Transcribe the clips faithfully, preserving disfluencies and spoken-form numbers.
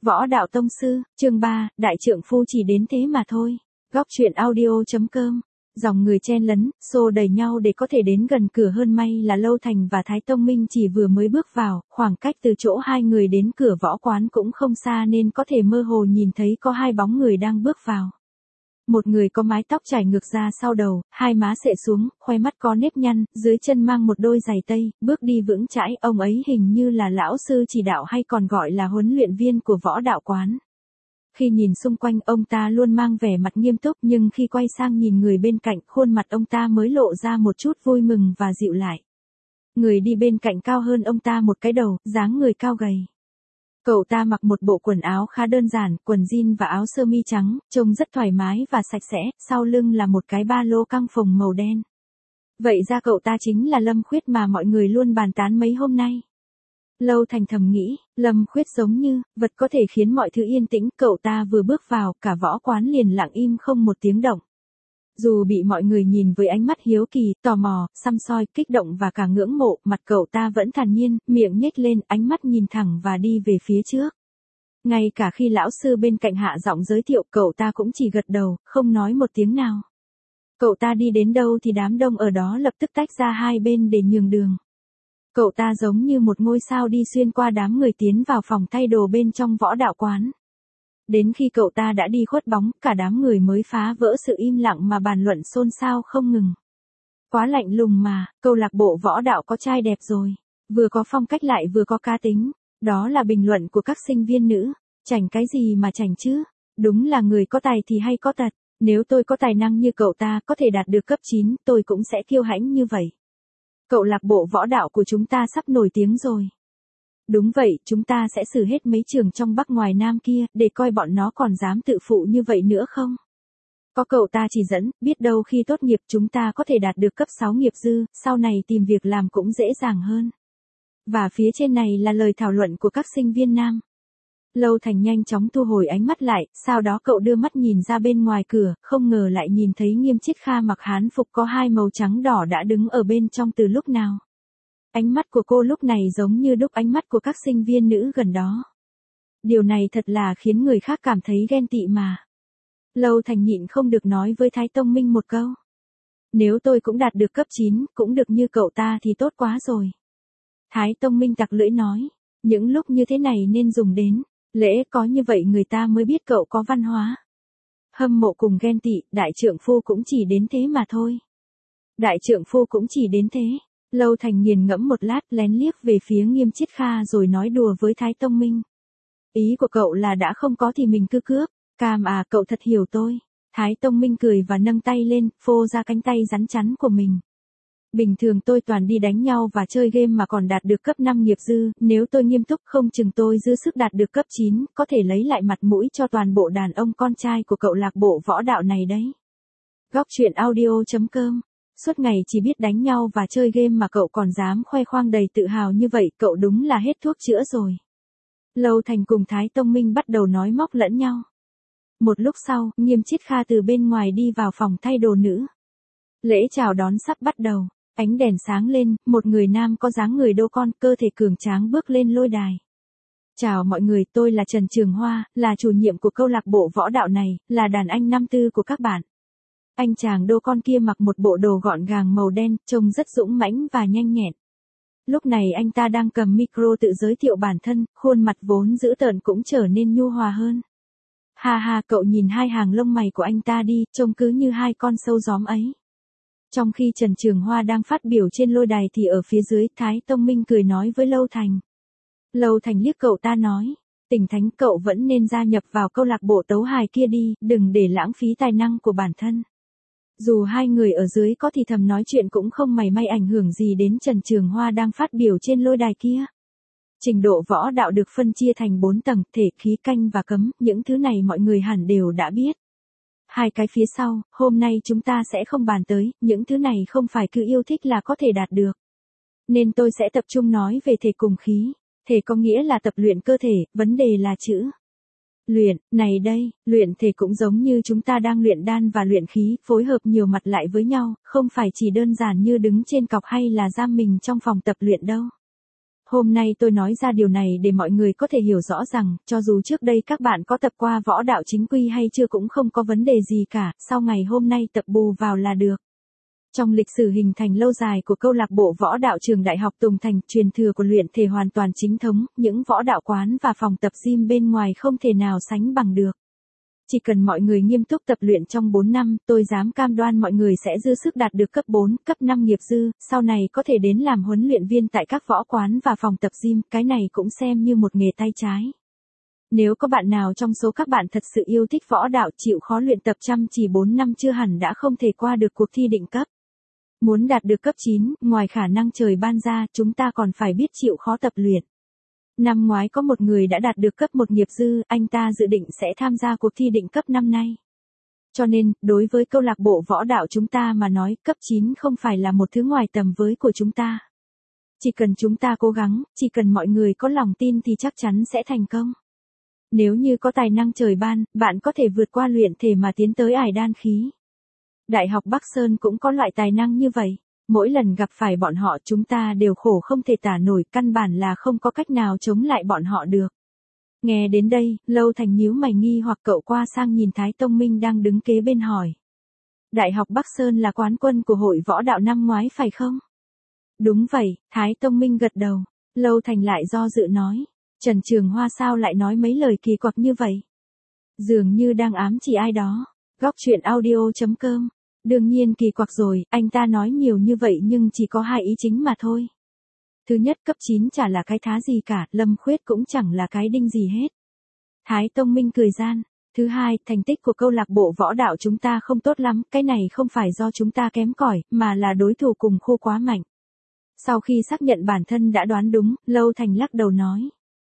Võ đạo tông sư, chương ba, đại trượng phu chỉ đến thế mà thôi. Góc truyện audio.com. Dòng người chen lấn, xô đẩy nhau để có thể đến gần cửa, hơn may là Lâu Thành và Thái Tông Minh chỉ vừa mới bước vào, khoảng cách từ chỗ hai người đến cửa võ quán cũng không xa nên có thể mơ hồ nhìn thấy có hai bóng người đang bước vào. Một người có mái tóc trải ngược ra sau đầu, hai má xệ xuống, khoe mắt có nếp nhăn, dưới chân mang một đôi giày tây, bước đi vững chãi, ông ấy hình như là lão sư chỉ đạo hay còn gọi là huấn luyện viên của võ đạo quán. Khi nhìn xung quanh, ông ta luôn mang vẻ mặt nghiêm túc, nhưng khi quay sang nhìn người bên cạnh, khuôn mặt ông ta mới lộ ra một chút vui mừng và dịu lại. Người đi bên cạnh cao hơn ông ta một cái đầu, dáng người cao gầy. Cậu ta mặc một bộ quần áo khá đơn giản, quần jean và áo sơ mi trắng, trông rất thoải mái và sạch sẽ, sau lưng là một cái ba lô căng phồng màu đen. Vậy ra cậu ta chính là Lâm Khuyết mà mọi người luôn bàn tán mấy hôm nay. Lâu Thành thầm nghĩ, Lâm Khuyết giống như vật có thể khiến mọi thứ yên tĩnh, cậu ta vừa bước vào, cả võ quán liền lặng im không một tiếng động. Dù bị mọi người nhìn với ánh mắt hiếu kỳ, tò mò, săm soi, kích động và cả ngưỡng mộ, mặt cậu ta vẫn thản nhiên, miệng nhếch lên, ánh mắt nhìn thẳng và đi về phía trước. Ngay cả khi lão sư bên cạnh hạ giọng giới thiệu, cậu ta cũng chỉ gật đầu, không nói một tiếng nào. Cậu ta đi đến đâu thì đám đông ở đó lập tức tách ra hai bên để nhường đường. Cậu ta giống như một ngôi sao đi xuyên qua đám người tiến vào phòng thay đồ bên trong võ đạo quán. Đến khi cậu ta đã đi khuất bóng, cả đám người mới phá vỡ sự im lặng mà bàn luận xôn xao không ngừng. Quá lạnh lùng mà, câu lạc bộ võ đạo có trai đẹp rồi. Vừa có phong cách lại vừa có cá tính. Đó là bình luận của các sinh viên nữ. Chảnh cái gì mà chảnh chứ? Đúng là người có tài thì hay có tật. Nếu tôi có tài năng như cậu ta có thể đạt được cấp chín, tôi cũng sẽ kiêu hãnh như vậy. Câu lạc bộ võ đạo của chúng ta sắp nổi tiếng rồi. Đúng vậy, chúng ta sẽ xử hết mấy trường trong Bắc ngoài Nam kia, để coi bọn nó còn dám tự phụ như vậy nữa không? Có cậu ta chỉ dẫn, biết đâu khi tốt nghiệp chúng ta có thể đạt được cấp sáu nghiệp dư, sau này tìm việc làm cũng dễ dàng hơn. Và phía trên này là lời thảo luận của các sinh viên nam. Lâu Thành nhanh chóng thu hồi ánh mắt lại, sau đó cậu đưa mắt nhìn ra bên ngoài cửa, không ngờ lại nhìn thấy Nghiêm Chiết Kha mặc hán phục có hai màu trắng đỏ đã đứng ở bên trong từ lúc nào. Ánh mắt của cô lúc này giống như đúc ánh mắt của các sinh viên nữ gần đó. Điều này thật là khiến người khác cảm thấy ghen tị mà. Lâu Thành nhịn không được nói với Thái Tông Minh một câu. Nếu tôi cũng đạt được cấp chín, cũng được như cậu ta thì tốt quá rồi. Thái Tông Minh tặc lưỡi nói, những lúc như thế này nên dùng đến. Lễ có như vậy người ta mới biết cậu có văn hóa. Hâm mộ cùng ghen tị, đại trượng phu cũng chỉ đến thế mà thôi. Đại trượng phu cũng chỉ đến thế. Lâu Thành nghiền ngẫm một lát, lén liếc về phía Nghiêm Chiết Kha rồi nói đùa với Thái Tông Minh. Ý của cậu là đã không có thì mình cứ cướp. Cam à, cậu thật hiểu tôi. Thái Tông Minh cười và nâng tay lên, phô ra cánh tay rắn chắn của mình. Bình thường tôi toàn đi đánh nhau và chơi game mà còn đạt được cấp năm nghiệp dư, nếu tôi nghiêm túc không chừng tôi dư sức đạt được cấp chín, có thể lấy lại mặt mũi cho toàn bộ đàn ông con trai của cậu lạc bộ võ đạo này đấy. Góc truyện audio.com. Suốt ngày chỉ biết đánh nhau và chơi game mà cậu còn dám khoe khoang đầy tự hào như vậy, cậu đúng là hết thuốc chữa rồi. Lâu Thành cùng Thái Tông Minh bắt đầu nói móc lẫn nhau. Một lúc sau, Nghiêm Chiết Kha từ bên ngoài đi vào phòng thay đồ nữ. Lễ chào đón sắp bắt đầu. Ánh đèn sáng lên, một người nam có dáng người đô con, cơ thể cường tráng bước lên lôi đài. Chào mọi người, tôi là Trần Trường Hoa, là chủ nhiệm của câu lạc bộ võ đạo này, là đàn anh năm tư của các bạn. Anh chàng đô con kia mặc một bộ đồ gọn gàng màu đen, trông rất dũng mãnh và nhanh nhẹn. Lúc này anh ta đang cầm micro tự giới thiệu bản thân, khuôn mặt vốn dữ tợn cũng trở nên nhu hòa hơn. Ha ha, cậu nhìn hai hàng lông mày của anh ta đi, trông cứ như hai con sâu gióm ấy. Trong khi Trần Trường Hoa đang phát biểu trên lôi đài thì ở phía dưới, Thái Tông Minh cười nói với Lâu Thành. Lâu Thành liếc cậu ta nói, Tỉnh Thánh cậu vẫn nên gia nhập vào câu lạc bộ tấu hài kia đi, đừng để lãng phí tài năng của bản thân. Dù hai người ở dưới có thì thầm nói chuyện cũng không mảy may ảnh hưởng gì đến Trần Trường Hoa đang phát biểu trên lôi đài kia. Trình độ võ đạo được phân chia thành bốn tầng, thể, khí, canh và cấm, những thứ này mọi người hẳn đều đã biết. Hai cái phía sau, hôm nay chúng ta sẽ không bàn tới, những thứ này không phải cứ yêu thích là có thể đạt được. Nên tôi sẽ tập trung nói về thể cùng khí. Thể có nghĩa là tập luyện cơ thể, vấn đề là chữ luyện, này đây, luyện thể cũng giống như chúng ta đang luyện đan và luyện khí, phối hợp nhiều mặt lại với nhau, không phải chỉ đơn giản như đứng trên cọc hay là giam mình trong phòng tập luyện đâu. Hôm nay tôi nói ra điều này để mọi người có thể hiểu rõ rằng, cho dù trước đây các bạn có tập qua võ đạo chính quy hay chưa cũng không có vấn đề gì cả, sau ngày hôm nay tập bù vào là được. Trong lịch sử hình thành lâu dài của câu lạc bộ võ đạo trường Đại học Tùng Thành, truyền thừa của luyện thể hoàn toàn chính thống, những võ đạo quán và phòng tập gym bên ngoài không thể nào sánh bằng được. Chỉ cần mọi người nghiêm túc tập luyện trong bốn năm, tôi dám cam đoan mọi người sẽ dư sức đạt được cấp bốn, cấp năm nghiệp dư, sau này có thể đến làm huấn luyện viên tại các võ quán và phòng tập gym, cái này cũng xem như một nghề tay trái. Nếu có bạn nào trong số các bạn thật sự yêu thích võ đạo, chịu khó luyện tập chăm chỉ bốn năm chưa hẳn đã không thể qua được cuộc thi định cấp. Muốn đạt được cấp chín, ngoài khả năng trời ban ra, chúng ta còn phải biết chịu khó tập luyện. Năm ngoái có một người đã đạt được cấp một nghiệp dư, anh ta dự định sẽ tham gia cuộc thi định cấp năm nay. Cho nên, đối với câu lạc bộ võ đạo chúng ta mà nói, cấp chín không phải là một thứ ngoài tầm với của chúng ta. Chỉ cần chúng ta cố gắng, chỉ cần mọi người có lòng tin thì chắc chắn sẽ thành công. Nếu như có tài năng trời ban, bạn có thể vượt qua luyện thể mà tiến tới ải đan khí. Đại học Bắc Sơn cũng có loại tài năng như vậy. Mỗi lần gặp phải bọn họ chúng ta đều khổ không thể tả nổi, căn bản là không có cách nào chống lại bọn họ được. Nghe đến đây, Lâu Thành nhíu mày nghi hoặc cậu qua sang nhìn Thái Tông Minh đang đứng kế bên hỏi. Đại học Bắc Sơn là quán quân của hội võ đạo năm ngoái phải không? Đúng vậy, Thái Tông Minh gật đầu. Lâu Thành lại do dự nói. Trần Trường Hoa sao lại nói mấy lời kỳ quặc như vậy? Dường như đang ám chỉ ai đó. Góc truyện audio chấm com. Đương nhiên kỳ quặc rồi, anh ta nói nhiều như vậy nhưng chỉ có hai ý chính mà thôi. Thứ nhất, cấp chín chả là cái thá gì cả, Lâm Khuyết cũng chẳng là cái đinh gì hết. Thái Tông Minh cười gian. Thứ hai, thành tích của câu lạc bộ võ đạo chúng ta không tốt lắm, cái này không phải do chúng ta kém cỏi, mà là đối thủ cùng khu quá mạnh. Sau khi xác nhận bản thân đã đoán đúng, Lâu Thành lắc đầu nói.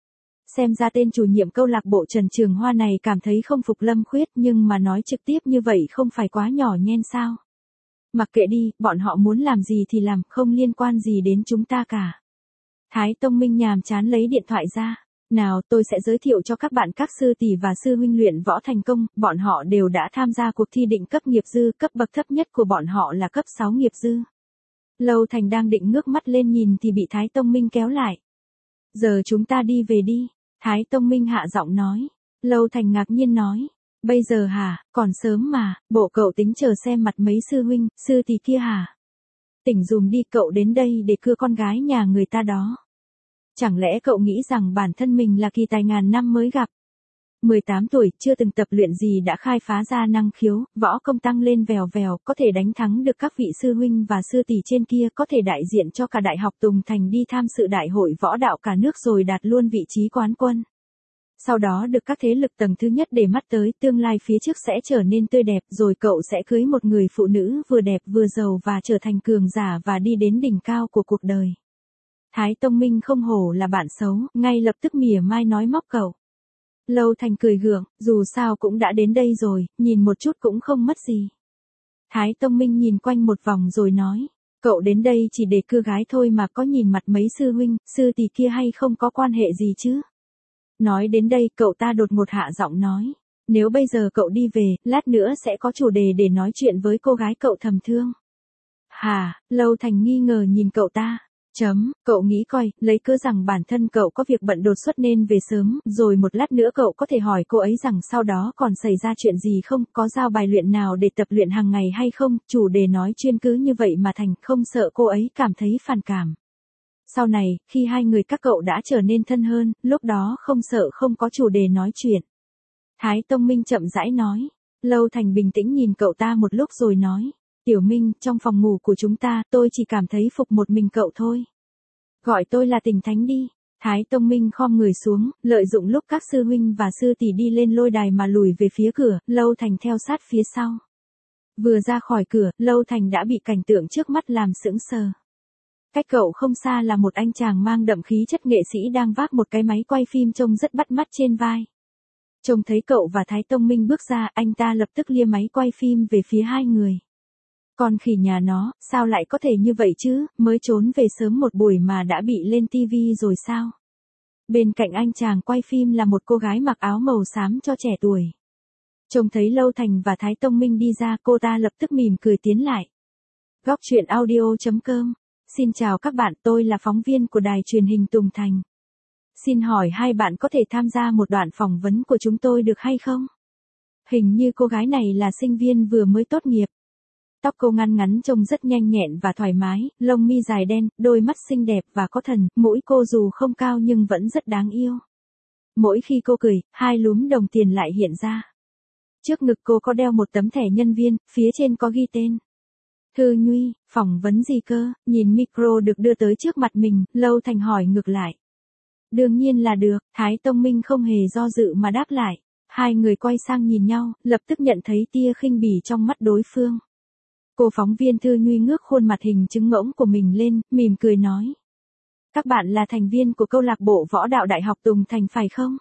Xem ra tên chủ nhiệm câu lạc bộ Trần Trường Hoa này cảm thấy không phục Lâm Khuyết, nhưng mà nói trực tiếp như vậy không phải quá nhỏ nhen sao? Mặc kệ đi, bọn họ muốn làm gì thì làm, không liên quan gì đến chúng ta cả. Thái Tông Minh nhàm chán lấy điện thoại ra. Nào, tôi sẽ giới thiệu cho các bạn các sư tỷ và sư huynh luyện võ thành công, bọn họ đều đã tham gia cuộc thi định cấp nghiệp dư, cấp bậc thấp nhất của bọn họ là cấp sáu nghiệp dư. Lâu Thành đang định ngước mắt lên nhìn thì bị Thái Tông Minh kéo lại. Giờ chúng ta đi về đi. Thái Tông Minh hạ giọng nói. Lâu Thành ngạc nhiên nói. Bây giờ hả, còn sớm mà, bộ cậu tính chờ xem mặt mấy sư huynh, sư tỷ kia hả? Tỉnh dùm đi, cậu đến đây để cưa con gái nhà người ta đó. Chẳng lẽ cậu nghĩ rằng bản thân mình là kỳ tài ngàn năm mới gặp? mười tám tuổi, chưa từng tập luyện gì đã khai phá ra năng khiếu, võ công tăng lên vèo vèo, có thể đánh thắng được các vị sư huynh và sư tỷ trên kia, có thể đại diện cho cả Đại học Tùng Thành đi tham dự đại hội võ đạo cả nước rồi đạt luôn vị trí quán quân. Sau đó được các thế lực tầng thứ nhất để mắt tới, tương lai phía trước sẽ trở nên tươi đẹp, rồi cậu sẽ cưới một người phụ nữ vừa đẹp vừa giàu và trở thành cường giả và đi đến đỉnh cao của cuộc đời. Thái Tông Minh không hổ là bạn xấu, ngay lập tức mỉa mai nói móc cậu. Lâu Thành cười gượng, dù sao cũng đã đến đây rồi, nhìn một chút cũng không mất gì. Thái Tông Minh nhìn quanh một vòng rồi nói, cậu đến đây chỉ để cưa gái thôi mà có nhìn mặt mấy sư huynh, sư tỷ kia hay không có quan hệ gì chứ? Nói đến đây cậu ta đột ngột hạ giọng nói, nếu bây giờ cậu đi về, lát nữa sẽ có chủ đề để nói chuyện với cô gái cậu thầm thương. Hà, Lâu Thành nghi ngờ nhìn cậu ta. Chấm, cậu nghĩ coi, lấy cớ rằng bản thân cậu có việc bận đột xuất nên về sớm, rồi một lát nữa cậu có thể hỏi cô ấy rằng sau đó còn xảy ra chuyện gì không, có giao bài luyện nào để tập luyện hàng ngày hay không, chủ đề nói chuyên cứ như vậy mà thành, không sợ cô ấy cảm thấy phản cảm. Sau này, khi hai người các cậu đã trở nên thân hơn, lúc đó không sợ không có chủ đề nói chuyện. Thái Tông Minh chậm rãi nói, Lâu Thành bình tĩnh nhìn cậu ta một lúc rồi nói. Tiểu Minh, trong phòng ngủ của chúng ta, tôi chỉ cảm thấy phục một mình cậu thôi. Gọi tôi là Tình Thánh đi. Thái Tông Minh khom người xuống, lợi dụng lúc các sư huynh và sư tỷ đi lên lôi đài mà lùi về phía cửa, Lâu Thành theo sát phía sau. Vừa ra khỏi cửa, Lâu Thành đã bị cảnh tượng trước mắt làm sững sờ. Cách cậu không xa là một anh chàng mang đậm khí chất nghệ sĩ đang vác một cái máy quay phim trông rất bắt mắt trên vai. Trông thấy cậu và Thái Tông Minh bước ra, anh ta lập tức lia máy quay phim về phía hai người. Con khỉ nhà nó, sao lại có thể như vậy chứ, mới trốn về sớm một buổi mà đã bị lên tivi rồi sao? Bên cạnh anh chàng quay phim là một cô gái mặc áo màu xám cho trẻ tuổi. Trông thấy Lâu Thành và Thái Tông Minh đi ra, cô ta lập tức mỉm cười tiến lại. Góc truyện audio chấm com Xin chào các bạn, tôi là phóng viên của đài truyền hình Tùng Thành. Xin hỏi hai bạn có thể tham gia một đoạn phỏng vấn của chúng tôi được hay không? Hình như cô gái này là sinh viên vừa mới tốt nghiệp. Tóc cô ngăn ngắn trông rất nhanh nhẹn và thoải mái, lông mi dài đen, đôi mắt xinh đẹp và có thần, mũi cô dù không cao nhưng vẫn rất đáng yêu. Mỗi khi cô cười, hai lúm đồng tiền lại hiện ra. Trước ngực cô có đeo một tấm thẻ nhân viên, phía trên có ghi tên. Thư Nhuy, phỏng vấn gì cơ? Nhìn micro được đưa tới trước mặt mình, Lâu Thành hỏi ngược lại. Đương nhiên là được, Thái Tông Minh không hề do dự mà đáp lại. Hai người quay sang nhìn nhau, lập tức nhận thấy tia khinh bỉ trong mắt đối phương. Cô phóng viên Thư Nhuy ngước khuôn mặt hình trứng ngỗng của mình lên, mỉm cười nói. Các bạn là thành viên của câu lạc bộ võ đạo Đại học Tùng Thành phải không?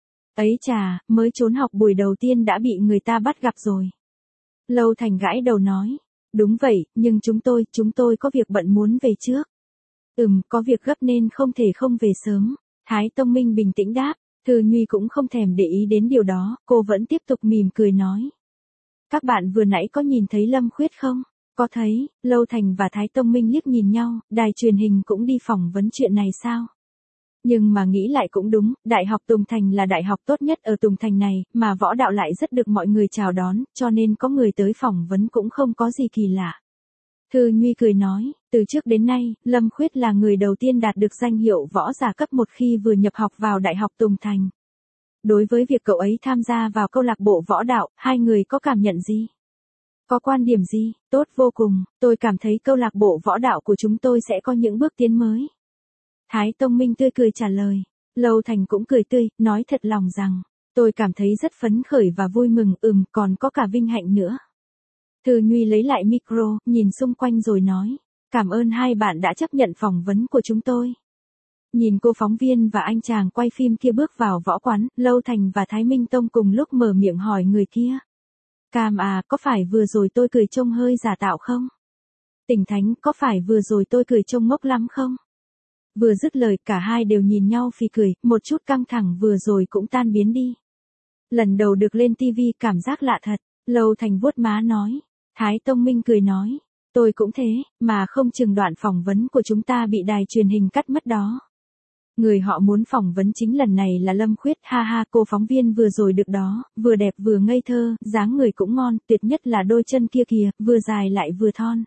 Ấy chà, mới trốn học buổi đầu tiên đã bị người ta bắt gặp rồi. Lâu Thành gãi đầu nói. Đúng vậy, nhưng chúng tôi, chúng tôi có việc bận muốn về trước. Ừm, có việc gấp nên không thể không về sớm. Thái Tông Minh bình tĩnh đáp. Thư Nhuy cũng không thèm để ý đến điều đó, cô vẫn tiếp tục mỉm cười nói. Các bạn vừa nãy có nhìn thấy Lâm Khuyết không? Có thấy, Lâu Thành và Thái Tông Minh liếc nhìn nhau, đài truyền hình cũng đi phỏng vấn chuyện này sao? Nhưng mà nghĩ lại cũng đúng, Đại học Tùng Thành là đại học tốt nhất ở Tùng Thành này, mà võ đạo lại rất được mọi người chào đón, cho nên có người tới phỏng vấn cũng không có gì kỳ lạ. Thư Nhuy cười nói, từ trước đến nay, Lâm Khuyết là người đầu tiên đạt được danh hiệu võ giả cấp một khi vừa nhập học vào Đại học Tùng Thành. Đối với việc cậu ấy tham gia vào câu lạc bộ võ đạo, hai người có cảm nhận gì? Có quan điểm gì? Tốt vô cùng, tôi cảm thấy câu lạc bộ võ đạo của chúng tôi sẽ có những bước tiến mới. Thái Tông Minh tươi cười trả lời. Lâu Thành cũng cười tươi, nói thật lòng rằng, tôi cảm thấy rất phấn khởi và vui mừng, ừm, còn có cả vinh hạnh nữa. Thư Nhuy lấy lại micro, nhìn xung quanh rồi nói, cảm ơn hai bạn đã chấp nhận phỏng vấn của chúng tôi. Nhìn cô phóng viên và anh chàng quay phim kia bước vào võ quán, Lâu Thành và Thái Minh Tông cùng lúc mở miệng hỏi người kia. Cam à, có phải vừa rồi tôi cười trông hơi giả tạo không? Tỉnh Thánh, có phải vừa rồi tôi cười trông ngốc lắm không? Vừa dứt lời cả hai đều nhìn nhau phì cười, một chút căng thẳng vừa rồi cũng tan biến đi. Lần đầu được lên tivi cảm giác lạ thật, Lâu Thành vuốt má nói. Thái Tông Minh cười nói, tôi cũng thế, mà không chừng đoạn phỏng vấn của chúng ta bị đài truyền hình cắt mất đó. Người họ muốn phỏng vấn chính lần này là Lâm Khuyết, ha ha, cô phóng viên vừa rồi được đó, vừa đẹp vừa ngây thơ, dáng người cũng ngon, tuyệt nhất là đôi chân kia kìa, vừa dài lại vừa thon.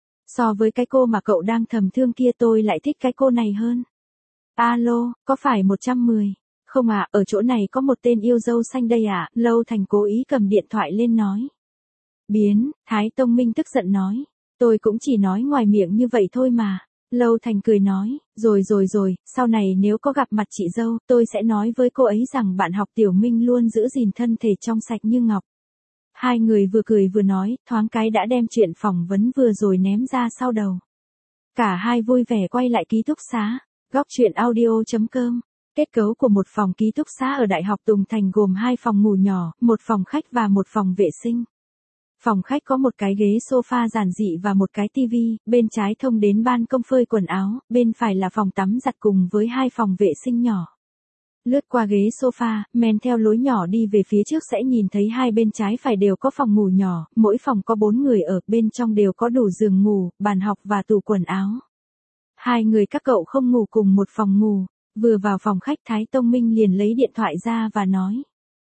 So với cái cô mà cậu đang thầm thương kia tôi lại thích cái cô này hơn. Alo, có phải một trăm mười? Không à, ở chỗ này có một tên yêu dâu xanh đây à, Lâu Thành cố ý cầm điện thoại lên nói. Biến, Thái Tông Minh tức giận nói. Tôi cũng chỉ nói ngoài miệng như vậy thôi mà. Lâu Thành cười nói, rồi rồi rồi, sau này nếu có gặp mặt chị dâu, tôi sẽ nói với cô ấy rằng bạn học Tiểu Minh luôn giữ gìn thân thể trong sạch như ngọc. Hai người vừa cười vừa nói, thoáng cái đã đem chuyện phỏng vấn vừa rồi ném ra sau đầu. Cả hai vui vẻ quay lại ký túc xá. Góc truyện audio chấm com. Kết cấu của một phòng ký túc xá ở Đại học Tùng Thành gồm hai phòng ngủ nhỏ, một phòng khách và một phòng vệ sinh. Phòng khách có một cái ghế sofa giản dị và một cái tivi, bên trái thông đến ban công phơi quần áo, bên phải là phòng tắm giặt cùng với hai phòng vệ sinh nhỏ. Lướt qua ghế sofa, men theo lối nhỏ đi về phía trước sẽ nhìn thấy hai bên trái phải đều có phòng ngủ nhỏ, mỗi phòng có bốn người ở, bên trong đều có đủ giường ngủ, bàn học và tủ quần áo. Hai người các cậu không ngủ cùng một phòng ngủ, vừa vào phòng khách Thái Tông Minh liền lấy điện thoại ra và nói.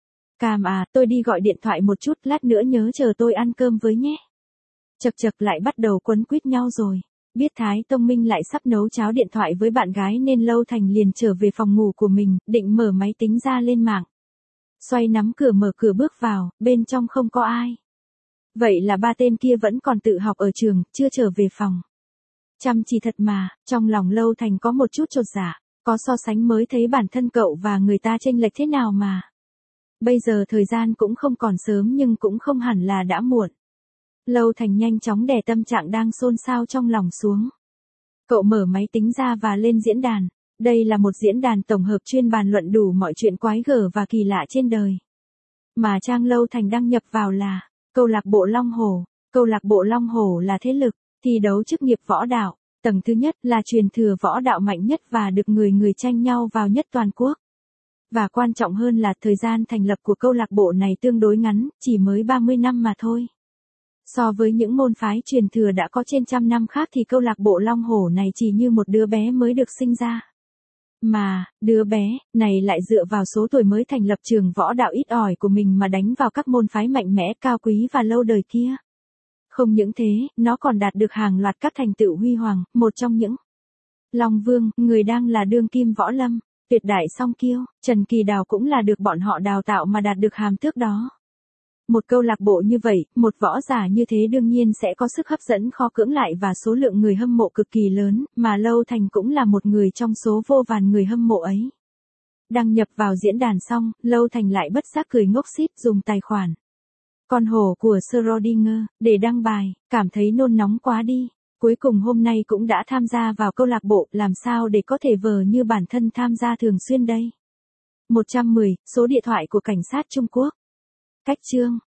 Cam à, tôi đi gọi điện thoại một chút, lát nữa nhớ chờ tôi ăn cơm với nhé. Chật chật lại bắt đầu quấn quýt nhau rồi. Biết Thái Tông Minh lại sắp nấu cháo điện thoại với bạn gái nên Lâu Thành liền trở về phòng ngủ của mình, định mở máy tính ra lên mạng. Xoay nắm cửa mở cửa bước vào, bên trong không có ai. Vậy là ba tên kia vẫn còn tự học ở trường, chưa trở về phòng. Chăm chỉ thật mà, trong lòng Lâu Thành có một chút chột dạ, có so sánh mới thấy bản thân cậu và người ta chênh lệch thế nào mà. Bây giờ thời gian cũng không còn sớm nhưng cũng không hẳn là đã muộn. Lâu Thành nhanh chóng đè tâm trạng đang xôn xao trong lòng xuống. Cậu mở máy tính ra và lên diễn đàn. Đây là một diễn đàn tổng hợp chuyên bàn luận đủ mọi chuyện quái gở và kỳ lạ trên đời. Mà trang Lâu Thành đăng nhập vào là câu lạc bộ Long Hổ. Câu lạc bộ Long Hổ là thế lực thi đấu chức nghiệp võ đạo. Tầng thứ nhất là truyền thừa võ đạo mạnh nhất và được người người tranh nhau vào nhất toàn quốc. Và quan trọng hơn là thời gian thành lập của câu lạc bộ này tương đối ngắn, chỉ mới ba mươi năm mà thôi. So với những môn phái truyền thừa đã có trên trăm năm khác thì câu lạc bộ Long Hổ này chỉ như một đứa bé mới được sinh ra. Mà, đứa bé này lại dựa vào số tuổi mới thành lập trường võ đạo ít ỏi của mình mà đánh vào các môn phái mạnh mẽ cao quý và lâu đời kia. Không những thế, nó còn đạt được hàng loạt các thành tựu huy hoàng, một trong những Long Vương, người đang là đương kim võ lâm, tuyệt đại song kiêu, Trần Kỳ Đào cũng là được bọn họ đào tạo mà đạt được hàm tước đó. Một câu lạc bộ như vậy, một võ giả như thế đương nhiên sẽ có sức hấp dẫn khó cưỡng lại và số lượng người hâm mộ cực kỳ lớn, mà Lâu Thành cũng là một người trong số vô vàn người hâm mộ ấy. Đăng nhập vào diễn đàn xong, Lâu Thành lại bất giác cười ngốc xít dùng tài khoản Con hổ của Schrödinger để đăng bài, cảm thấy nôn nóng quá đi. Cuối cùng hôm nay cũng đã tham gia vào câu lạc bộ, làm sao để có thể vờ như bản thân tham gia thường xuyên đây. một trăm mười, số điện thoại của cảnh sát Trung Quốc. Cách chương